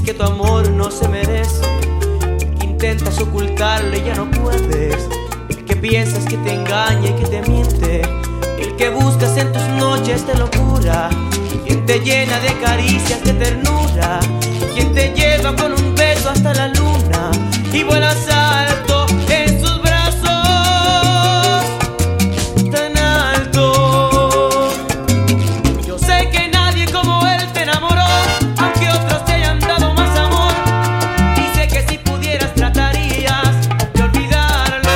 que tu amor no se merece, el que intentas ocultarlo y ya no puedes, el que piensas que te engaña y que te miente, el que buscas en tus noches de locura, quien te llena de caricias de ternura, quien te lleva con un beso hasta la luna y vuelas alto en sus brazos tan alto. Yo sé que nadie como él te enamoró, aunque otros te hayan dado más amor, y sé que si pudieras tratarías de olvidarlo.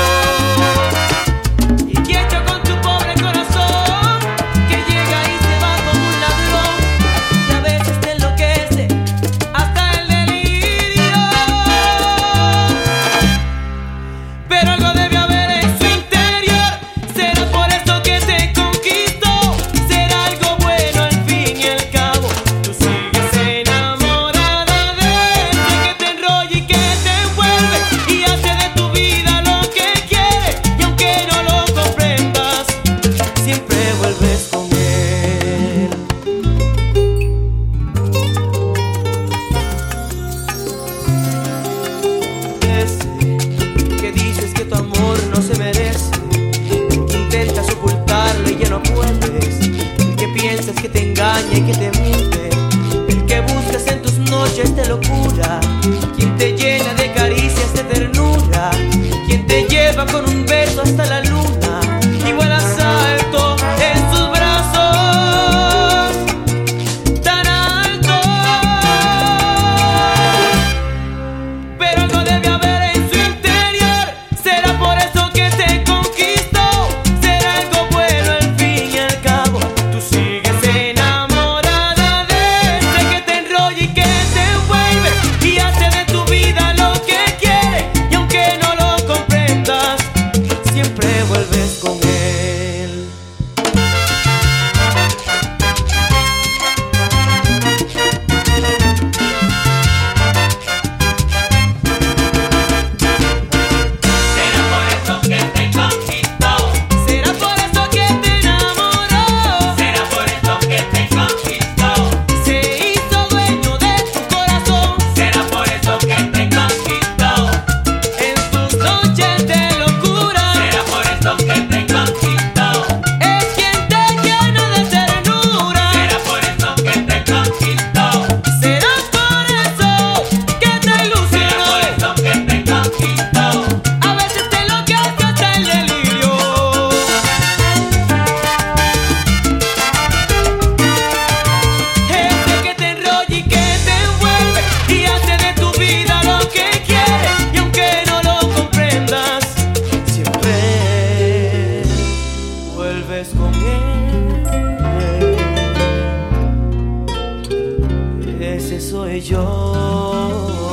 Y quieto con tu pobre corazón, que llega y se va como un ladrón, y a veces te enloquece hasta el delirio. Pero algo debe haber en su interior, será por eso que te conquistó, será algo bueno al fin y al cabo. Tú sigues enamorada de él, que te enrolla y que te envuelve y hace de tu vida lo que quiere, y aunque no lo comprendas, siempre vuelves con él. Ese que dices que tu amor no se merece, el que intentas ocultarlo y ya no puedes, el que piensas que te engaña y que te miente, el que buscas en tus noches de locura, quien te llena de caricias de ternura, quien te lleva con un beso hasta la luna y vuelas alto en sus brazos tan alto. Pero algo debe haber en su interior, será por eso que te conquistó, será algo bueno al fin y al cabo. Tú sigues enamorada de ese que te enrolla y que te envuelve y hace de tu vida lo que quiere, y aunque no lo comprendas, siempre vuelves con él. Será por eso que te conquistó, Será por eso que te enamoró, será por eso que te conquistó, se hizo dueño de tu corazón será por eso que te conquistó, en sus noches de locura. será por eso que te conquistó, Es quien te llena de ternura, será por eso que te conquistó, será por eso que te será ilusionó, por eso que te conquistó, a veces te enloquece hasta el delirio. Ese que te enrolla y que te envuelve y hace de tu vida lo que quiere, y aunque no lo comprendas, siempre vuelves con él. Ese soy yo.